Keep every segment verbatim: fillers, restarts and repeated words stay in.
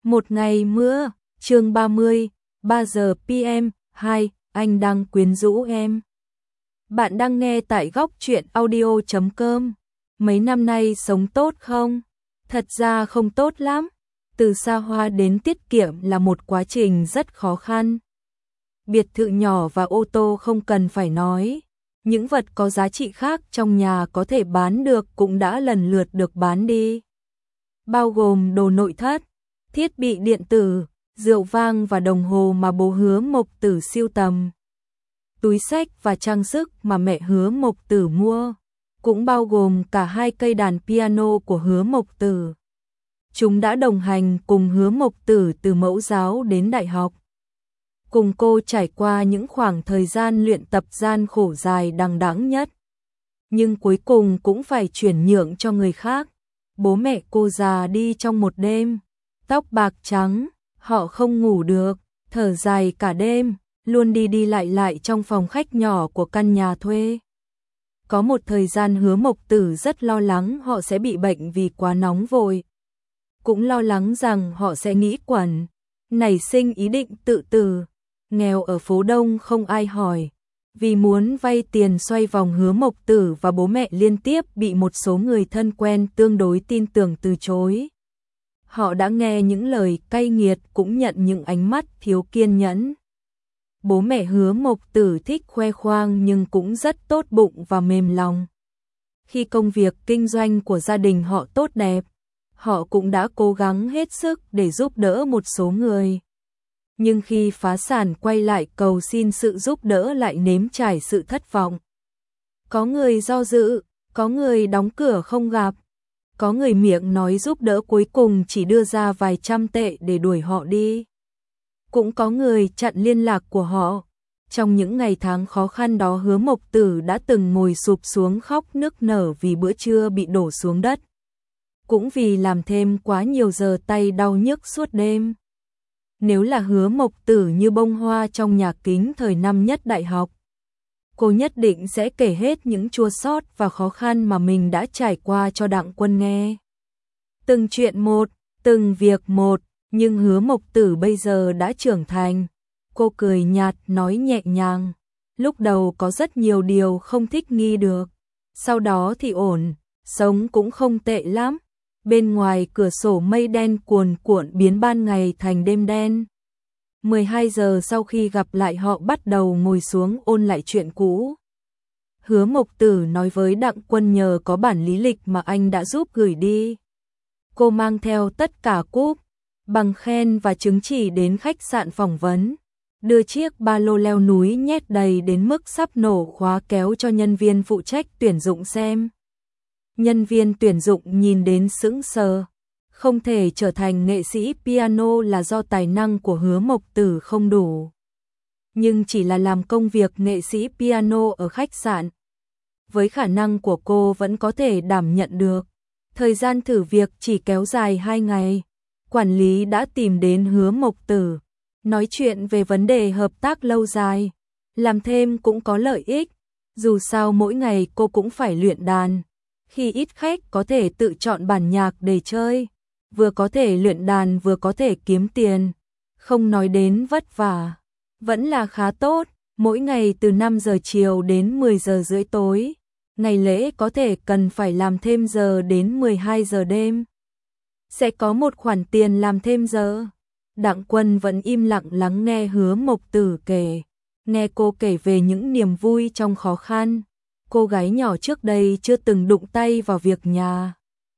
Một ngày mưa, chương ba mươi, ba giờ pê em, hai, anh đang quyến rũ em. Bạn đang nghe tại góc truyện audio chấm com. Mấy năm nay sống tốt không? Thật ra không tốt lắm. Từ xa hoa đến tiết kiệm là một quá trình rất khó khăn. Biệt thự nhỏ và ô tô không cần phải nói. Những vật có giá trị khác trong nhà có thể bán được cũng đã lần lượt được bán đi. Bao gồm đồ nội thất, thiết bị điện tử, rượu vang và đồng hồ mà bố Hứa Mộc Tử sưu tầm. Túi xách và trang sức mà mẹ Hứa Mộc Tử mua, cũng bao gồm cả hai cây đàn piano của Hứa Mộc Tử. Chúng đã đồng hành cùng Hứa Mộc Tử từ mẫu giáo đến đại học. Cùng cô trải qua những khoảng thời gian luyện tập gian khổ dài đằng đẵng nhất. Nhưng cuối cùng cũng phải chuyển nhượng cho người khác. Bố mẹ cô già đi trong một đêm, tóc bạc trắng, họ không ngủ được, thở dài cả đêm, luôn đi đi lại lại trong phòng khách nhỏ của căn nhà thuê. Có một thời gian Hứa Mộc Tử rất lo lắng họ sẽ bị bệnh vì quá nóng vội. Cũng lo lắng rằng họ sẽ nghĩ quẩn, nảy sinh ý định tự tử. Nghèo ở phố Đông không ai hỏi. Vì muốn vay tiền xoay vòng, Hứa Mộc Tử và bố mẹ liên tiếp bị một số người thân quen tương đối tin tưởng từ chối. Họ đã nghe những lời cay nghiệt, cũng nhận những ánh mắt thiếu kiên nhẫn. Bố mẹ Hứa Mộc Tử thích khoe khoang nhưng cũng rất tốt bụng và mềm lòng. Khi công việc kinh doanh của gia đình họ tốt đẹp, họ cũng đã cố gắng hết sức để giúp đỡ một số người. Nhưng khi phá sản quay lại cầu xin sự giúp đỡ lại nếm trải sự thất vọng. Có người do dự, có người đóng cửa không gặp, có người miệng nói giúp đỡ cuối cùng chỉ đưa ra vài trăm tệ để đuổi họ đi. Cũng có người chặn liên lạc của họ. Trong những ngày tháng khó khăn đó, Hứa Mộc Tử đã từng ngồi sụp xuống khóc nức nở vì bữa trưa bị đổ xuống đất. Cũng vì làm thêm quá nhiều giờ tay đau nhức suốt đêm. Nếu là Hứa Mộc Tử như bông hoa trong nhà kính thời năm nhất đại học, cô nhất định sẽ kể hết những chua xót và khó khăn mà mình đã trải qua cho Đặng Quân nghe. Từng chuyện một, từng việc một, nhưng Hứa Mộc Tử bây giờ đã trưởng thành. Cô cười nhạt nói nhẹ nhàng, lúc đầu có rất nhiều điều không thích nghi được, sau đó thì ổn, sống cũng không tệ lắm. Bên ngoài cửa sổ mây đen cuồn cuộn biến ban ngày thành đêm đen. mười hai giờ sau khi gặp lại, họ bắt đầu ngồi xuống ôn lại chuyện cũ. Hứa Mộc Tử nói với Đặng Quân nhờ có bản lý lịch mà anh đã giúp gửi đi. Cô mang theo tất cả cúp, bằng khen và chứng chỉ đến khách sạn phỏng vấn. Đưa chiếc ba lô leo núi nhét đầy đến mức sắp nổ khóa kéo cho nhân viên phụ trách tuyển dụng xem. Nhân viên tuyển dụng nhìn đến sững sờ. Không thể trở thành nghệ sĩ piano là do tài năng của Hứa Mộc Tử không đủ. Nhưng chỉ là làm công việc nghệ sĩ piano ở khách sạn, với khả năng của cô vẫn có thể đảm nhận được. Thời gian thử việc chỉ kéo dài hai ngày. Quản lý đã tìm đến Hứa Mộc Tử, nói chuyện về vấn đề hợp tác lâu dài. Làm thêm cũng có lợi ích. Dù sao mỗi ngày cô cũng phải luyện đàn. Khi ít khách có thể tự chọn bản nhạc để chơi, vừa có thể luyện đàn vừa có thể kiếm tiền, không nói đến vất vả, vẫn là khá tốt. Mỗi ngày từ năm giờ chiều đến mười giờ rưỡi tối, ngày lễ có thể cần phải làm thêm giờ đến mười hai giờ đêm. Sẽ có một khoản tiền làm thêm giờ. Đặng Quân vẫn im lặng lắng nghe Hứa Mộc Tử kể, nghe cô kể về những niềm vui trong khó khăn. Cô gái nhỏ trước đây chưa từng đụng tay vào việc nhà,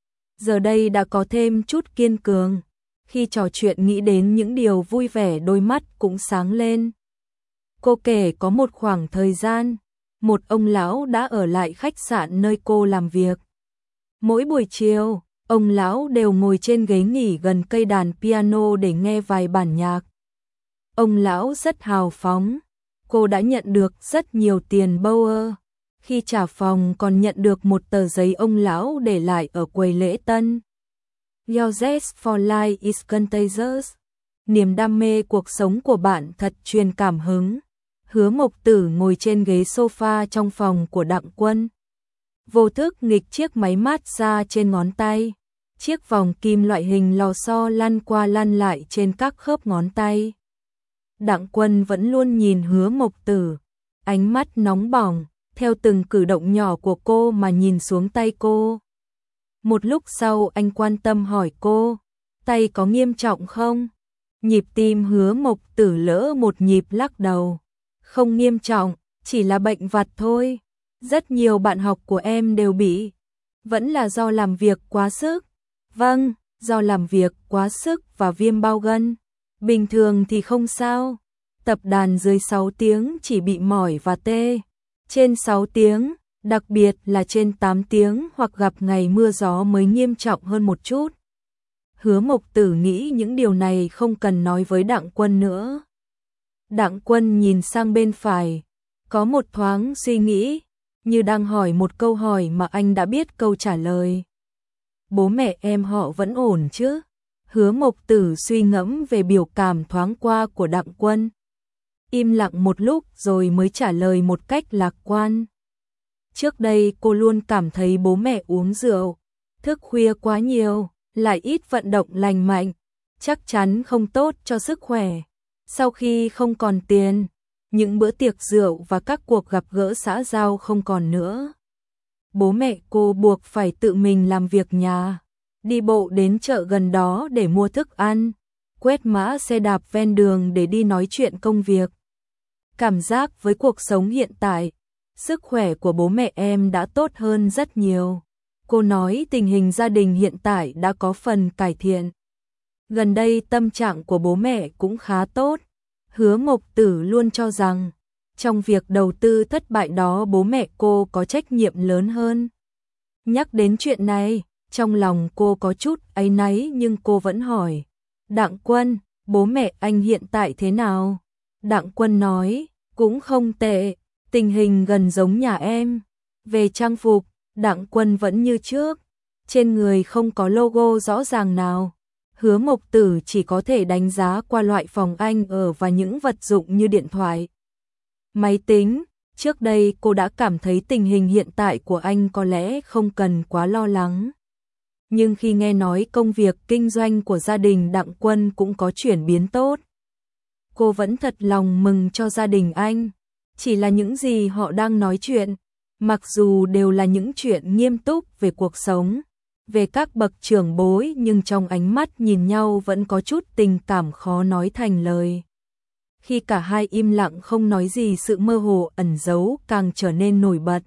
giờ đây đã có thêm chút kiên cường. Khi trò chuyện nghĩ đến những điều vui vẻ, đôi mắt cũng sáng lên. Cô kể có một khoảng thời gian, một ông lão đã ở lại khách sạn nơi cô làm việc. Mỗi buổi chiều, ông lão đều ngồi trên ghế nghỉ gần cây đàn piano để nghe vài bản nhạc. Ông lão rất hào phóng. Cô đã nhận được rất nhiều tiền Bauer. Khi trả phòng còn nhận được một tờ giấy ông lão để lại ở quầy lễ tân. Your zest for life is contagious. Niềm đam mê cuộc sống của bạn thật truyền cảm hứng. Hứa Mộc Tử ngồi trên ghế sofa trong phòng của Đặng Quân. Vô thức nghịch chiếc máy mát xa trên ngón tay. chiếc vòng kim loại hình lò xo lăn qua lăn lại trên các khớp ngón tay. Đặng Quân vẫn luôn nhìn Hứa Mộc Tử, ánh mắt nóng bỏng, theo từng cử động nhỏ của cô mà nhìn xuống tay cô. Một lúc sau anh quan tâm hỏi cô, tay có nghiêm trọng không? Nhịp tim Hứa Mộc Tử lỡ một nhịp lắc đầu. Không nghiêm trọng, chỉ là bệnh vặt thôi. Rất nhiều bạn học của em đều bị. Vẫn là do làm việc quá sức. Vâng, do làm việc quá sức và viêm bao gân. Bình thường thì không sao. Tập đàn dưới sáu tiếng chỉ bị mỏi và tê. Trên sáu tiếng, đặc biệt là trên tám tiếng hoặc gặp ngày mưa gió mới nghiêm trọng hơn một chút. Hứa Mộc Tử nghĩ những điều này không cần nói với Đặng Quân nữa. Đặng Quân nhìn sang bên phải, có một thoáng suy nghĩ, như đang hỏi một câu hỏi mà anh đã biết câu trả lời. Bố mẹ em họ vẫn ổn chứ? Hứa Mộc Tử suy ngẫm về biểu cảm thoáng qua của Đặng Quân. Im lặng một lúc rồi mới trả lời một cách lạc quan. Trước đây cô luôn cảm thấy bố mẹ uống rượu, thức khuya quá nhiều, lại ít vận động lành mạnh, chắc chắn không tốt cho sức khỏe. Sau khi không còn tiền, những bữa tiệc rượu và các cuộc gặp gỡ xã giao không còn nữa. Bố mẹ cô buộc phải tự mình làm việc nhà, đi bộ đến chợ gần đó để mua thức ăn, quét mã xe đạp ven đường để đi nói chuyện công việc. Cảm giác với cuộc sống hiện tại, sức khỏe của bố mẹ em đã tốt hơn rất nhiều. Cô nói tình hình gia đình hiện tại đã có phần cải thiện. Gần đây tâm trạng của bố mẹ cũng khá tốt. Hứa Mộc Tử luôn cho rằng, trong việc đầu tư thất bại đó bố mẹ cô có trách nhiệm lớn hơn. Nhắc đến chuyện này, trong lòng cô có chút áy náy nhưng cô vẫn hỏi. Đặng Quân, bố mẹ anh hiện tại thế nào? Đặng Quân nói, cũng không tệ, tình hình gần giống nhà em. Về trang phục, Đặng Quân vẫn như trước, trên người không có logo rõ ràng nào. Hứa Mộc Tử chỉ có thể đánh giá qua loại phòng anh ở và những vật dụng như điện thoại, máy tính. Trước đây cô đã cảm thấy tình hình hiện tại của anh có lẽ không cần quá lo lắng. Nhưng khi nghe nói công việc kinh doanh của gia đình Đặng Quân cũng có chuyển biến tốt, cô vẫn thật lòng mừng cho gia đình anh. Chỉ là những gì họ đang nói chuyện, mặc dù đều là những chuyện nghiêm túc về cuộc sống, về các bậc trưởng bối, nhưng trong ánh mắt nhìn nhau vẫn có chút tình cảm khó nói thành lời. Khi cả hai im lặng không nói gì, sự mơ hồ ẩn giấu càng trở nên nổi bật.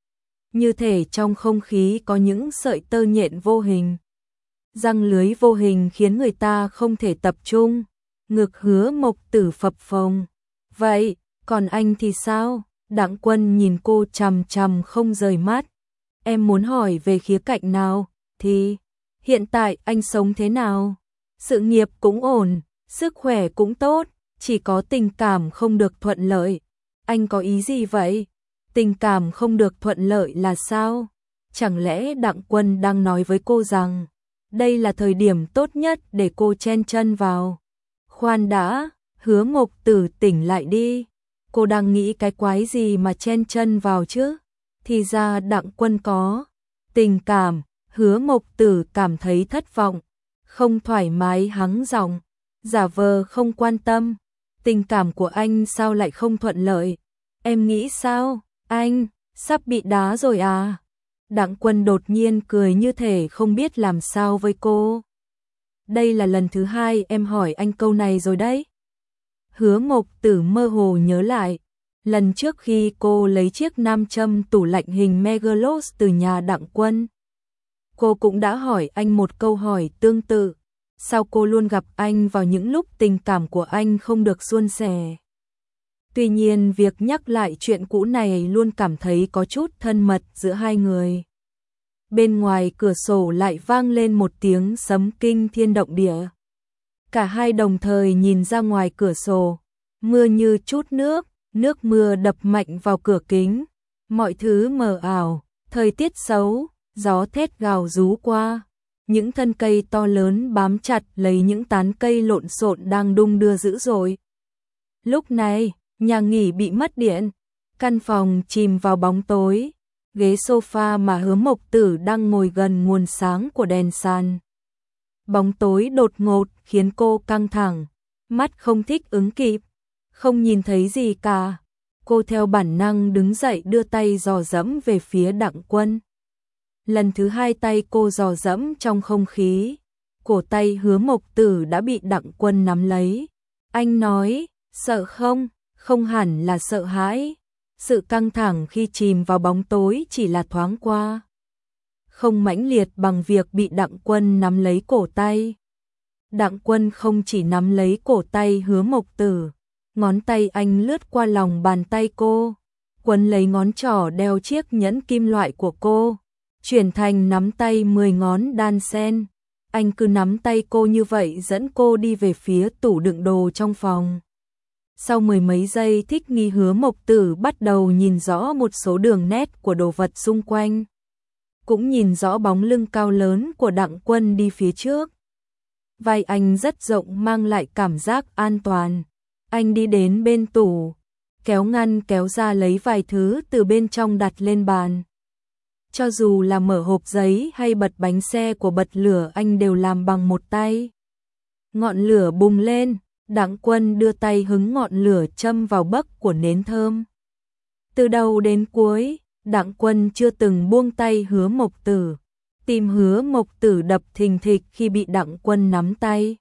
Như thể trong không khí có những sợi tơ nhện vô hình, răng lưới vô hình khiến người ta không thể tập trung. Ngực Hứa Mộc Tử phập phồng. Vậy, còn anh thì sao? Đặng Quân nhìn cô chằm chằm không rời mắt. Em muốn hỏi về khía cạnh nào? Thì, hiện tại anh sống thế nào? Sự nghiệp cũng ổn, sức khỏe cũng tốt, chỉ có tình cảm không được thuận lợi. Anh có ý gì vậy? Tình cảm không được thuận lợi là sao? Chẳng lẽ Đặng Quân đang nói với cô rằng đây là thời điểm tốt nhất để cô chen chân vào? Khoan đã, Hứa Mộc Tử tỉnh lại đi. Cô đang nghĩ cái quái gì mà chen chân vào chứ? Thì ra Đặng Quân có tình cảm. Hứa Mộc Tử cảm thấy thất vọng, không thoải mái hắng giọng, giả vờ không quan tâm. Tình cảm của anh sao lại không thuận lợi? Em nghĩ sao? Anh sắp bị đá rồi à? Đặng Quân đột nhiên cười như thể không biết làm sao với cô. Đây là lần thứ hai em hỏi anh câu này rồi đấy. Hứa Mộc Tử mơ hồ nhớ lại, lần trước khi cô lấy chiếc nam châm tủ lạnh hình Megalos từ nhà Đặng Quân, cô cũng đã hỏi anh một câu hỏi tương tự. Sao cô luôn gặp anh vào những lúc tình cảm của anh không được suôn sẻ? Tuy nhiên việc nhắc lại chuyện cũ này luôn cảm thấy có chút thân mật giữa hai người. Bên ngoài cửa sổ lại vang lên một tiếng sấm kinh thiên động địa. Cả hai đồng thời nhìn ra ngoài cửa sổ, mưa như chút nước, nước mưa đập mạnh vào cửa kính. Mọi thứ mờ ảo, thời tiết xấu, gió thét gào rú qua. Những thân cây to lớn bám chặt lấy những tán cây lộn xộn đang đung đưa dữ dội. Lúc này, nhà nghỉ bị mất điện, căn phòng chìm vào bóng tối. Ghế sofa mà Hứa Mộc Tử đang ngồi gần nguồn sáng của đèn sàn Bóng tối đột ngột khiến cô căng thẳng, mắt không thích ứng kịp, không nhìn thấy gì cả. Cô theo bản năng đứng dậy đưa tay dò dẫm về phía Đặng Quân. Lần thứ hai tay cô dò dẫm trong không khí, cổ tay Hứa Mộc Tử đã bị Đặng Quân nắm lấy. Anh nói, sợ không? Không hẳn là sợ hãi. Sự căng thẳng khi chìm vào bóng tối chỉ là thoáng qua, không mãnh liệt bằng việc bị Đặng Quân nắm lấy cổ tay. Đặng Quân không chỉ nắm lấy cổ tay Hứa Mộc Tử, ngón tay anh lướt qua lòng bàn tay cô, quấn lấy ngón trỏ đeo chiếc nhẫn kim loại của cô, chuyển thành nắm tay mười ngón đan sen. Anh cứ nắm tay cô như vậy dẫn cô đi về phía tủ đựng đồ trong phòng. Sau mười mấy giây thích nghi, Hứa Mộc Tử bắt đầu nhìn rõ một số đường nét của đồ vật xung quanh, cũng nhìn rõ bóng lưng cao lớn của Đặng Quân đi phía trước. Vai anh rất rộng mang lại cảm giác an toàn. Anh đi đến bên tủ, kéo ngăn kéo ra lấy vài thứ từ bên trong đặt lên bàn. Cho dù là mở hộp giấy hay bật bánh xe của bật lửa anh đều làm bằng một tay. Ngọn lửa bùng lên, Đặng Quân đưa tay hứng ngọn lửa châm vào bấc của nến thơm. Từ đầu đến cuối, Đặng Quân chưa từng buông tay Hứa Mộc Tử. Tim Hứa Mộc Tử đập thình thịch khi bị Đặng Quân nắm tay.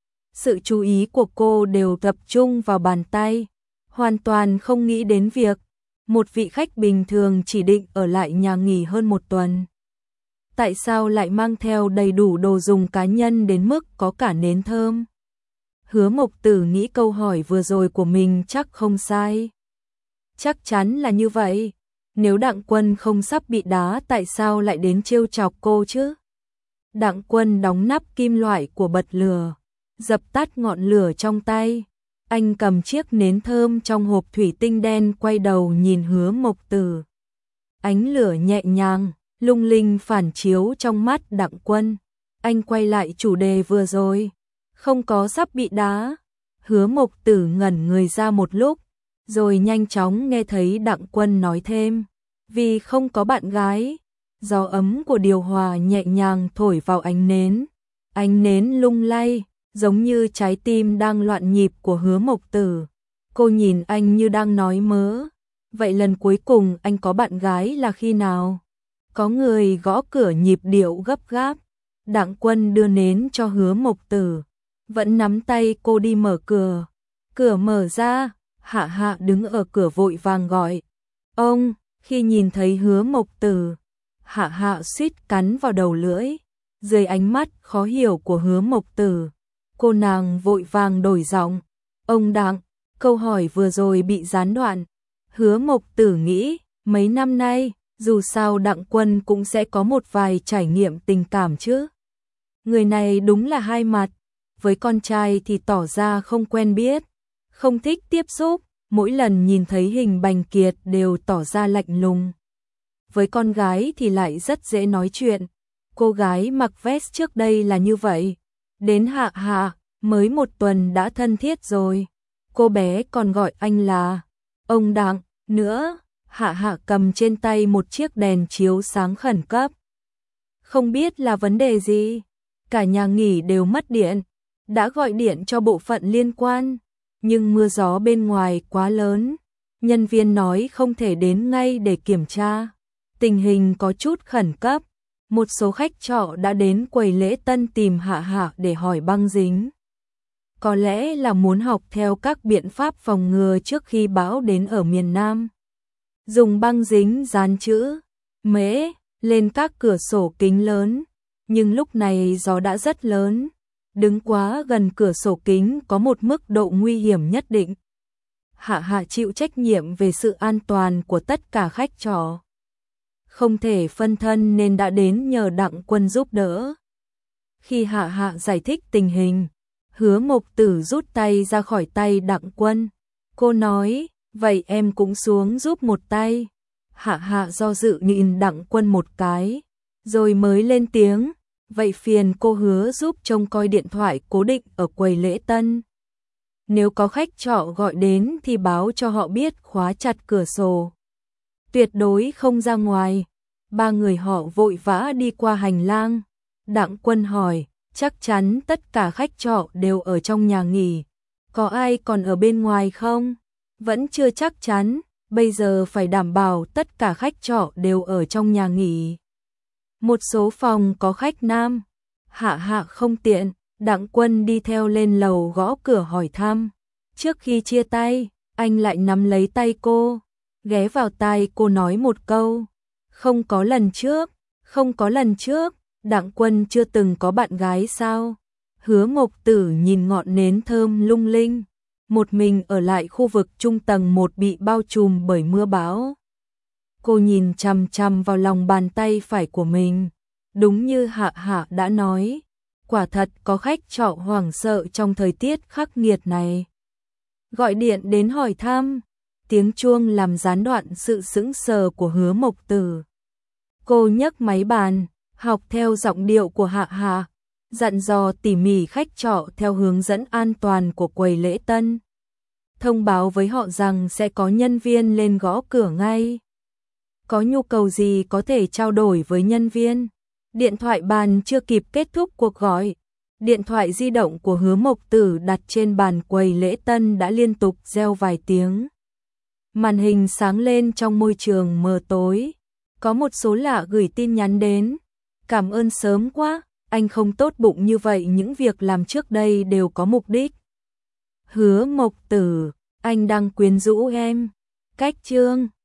Sự chú ý của cô đều tập trung vào bàn tay, hoàn toàn không nghĩ đến việc một vị khách bình thường chỉ định ở lại nhà nghỉ hơn một tuần, tại sao lại mang theo đầy đủ đồ dùng cá nhân đến mức có cả nến thơm. Hứa Mộc Tử nghĩ câu hỏi vừa rồi của mình chắc không sai. Chắc chắn là như vậy. Nếu Đặng Quân không sắp bị đá tại sao lại đến trêu chọc cô chứ? Đặng Quân đóng nắp kim loại của bật lửa, dập tắt ngọn lửa trong tay. Anh cầm chiếc nến thơm trong hộp thủy tinh đen quay đầu nhìn Hứa Mộc Tử. Ánh lửa nhẹ nhàng, lung linh phản chiếu trong mắt Đặng Quân. Anh quay lại chủ đề vừa rồi. Không có sắp bị đá. Hứa Mộc Tử ngẩn người ra một lúc, rồi nhanh chóng nghe thấy Đặng Quân nói thêm. Vì không có bạn gái. Gió ấm của điều hòa nhẹ nhàng thổi vào ánh nến. Ánh nến lung lay, giống như trái tim đang loạn nhịp của Hứa Mộc Tử. Cô nhìn anh như đang nói mớ. Vậy lần cuối cùng anh có bạn gái là khi nào? Có người gõ cửa nhịp điệu gấp gáp. Đặng Quân đưa nến cho Hứa Mộc Tử, vẫn nắm tay cô đi mở cửa. Cửa mở ra, Hạ Hạ đứng ở cửa vội vàng gọi. Ông, khi nhìn thấy Hứa Mộc Tử, Hạ Hạ suýt cắn vào đầu lưỡi. Dưới ánh mắt khó hiểu của Hứa Mộc Tử, cô nàng vội vàng đổi giọng. Ông Đặng, câu hỏi vừa rồi bị gián đoạn. Hứa Mộc Tử nghĩ, mấy năm nay, dù sao Đặng Quân cũng sẽ có một vài trải nghiệm tình cảm chứ. Người này đúng là hai mặt. Với con trai thì tỏ ra không quen biết, không thích tiếp xúc, mỗi lần nhìn thấy hình Bành Kiệt đều tỏ ra lạnh lùng. Với con gái thì lại rất dễ nói chuyện. Cô gái mặc vest trước đây là như vậy. Đến Hạ Hạ, mới một tuần đã thân thiết rồi. Cô bé còn gọi anh là ông Đặng nữa. Hạ Hạ cầm trên tay một chiếc đèn chiếu sáng khẩn cấp. Không biết là vấn đề gì. Cả nhà nghỉ đều mất điện. Đã gọi điện cho bộ phận liên quan, nhưng mưa gió bên ngoài quá lớn. Nhân viên nói không thể đến ngay để kiểm tra. Tình hình có chút khẩn cấp. Một số khách trọ đã đến quầy lễ tân tìm Hạ Hạ để hỏi băng dính. Có lẽ là muốn học theo các biện pháp phòng ngừa trước khi bão đến ở miền Nam. Dùng băng dính dán chữ mễ lên các cửa sổ kính lớn. Nhưng lúc này gió đã rất lớn. Đứng quá gần cửa sổ kính có một mức độ nguy hiểm nhất định. Hạ Hạ chịu trách nhiệm về sự an toàn của tất cả khách trọ. Không thể phân thân nên đã đến nhờ Đặng Quân giúp đỡ. Khi Hạ Hạ giải thích tình hình, Hứa Mộc Tử rút tay ra khỏi tay Đặng Quân. Cô nói, vậy em cũng xuống giúp một tay. Hạ Hạ do dự nhìn Đặng Quân một cái, rồi mới lên tiếng. Vậy phiền cô Hứa giúp trông coi điện thoại cố định ở quầy lễ tân. Nếu có khách trọ gọi đến thì báo cho họ biết khóa chặt cửa sổ. Tuyệt đối không ra ngoài. Ba người họ vội vã đi qua hành lang. Đặng Quân hỏi, chắc chắn tất cả khách trọ đều ở trong nhà nghỉ. Có ai còn ở bên ngoài không? Vẫn chưa chắc chắn, bây giờ phải đảm bảo tất cả khách trọ đều ở trong nhà nghỉ. Một số phòng có khách nam. Hạ Hạ không tiện, Đặng Quân đi theo lên lầu gõ cửa hỏi thăm. Trước khi chia tay, anh lại nắm lấy tay cô, ghé vào tai cô nói một câu. Không có lần trước, không có lần trước, Đặng Quân chưa từng có bạn gái sao? Hứa Mộc Tử nhìn ngọn nến thơm lung linh, một mình ở lại khu vực trung tầng một bị bao trùm bởi mưa bão. Cô nhìn chằm chằm vào lòng bàn tay phải của mình, đúng như Hạ Hạ đã nói, quả thật có khách trọ hoảng sợ trong thời tiết khắc nghiệt này. Gọi điện đến hỏi thăm, tiếng chuông làm gián đoạn sự sững sờ của Hứa Mộc Tử. Cô nhấc máy bàn, học theo giọng điệu của Hạ Hạ, dặn dò tỉ mỉ khách trọ theo hướng dẫn an toàn của quầy lễ tân. Thông báo với họ rằng sẽ có nhân viên lên gõ cửa ngay. Có nhu cầu gì có thể trao đổi với nhân viên. Điện thoại bàn chưa kịp kết thúc cuộc gọi, điện thoại di động của Hứa Mộc Tử đặt trên bàn quầy lễ tân đã liên tục reo vài tiếng. Màn hình sáng lên trong môi trường mờ tối. Có một số lạ gửi tin nhắn đến. Cảm ơn sớm quá, anh không tốt bụng như vậy, những việc làm trước đây đều có mục đích. Hứa Mộc Tử, anh đang quyến rũ em. Cách chương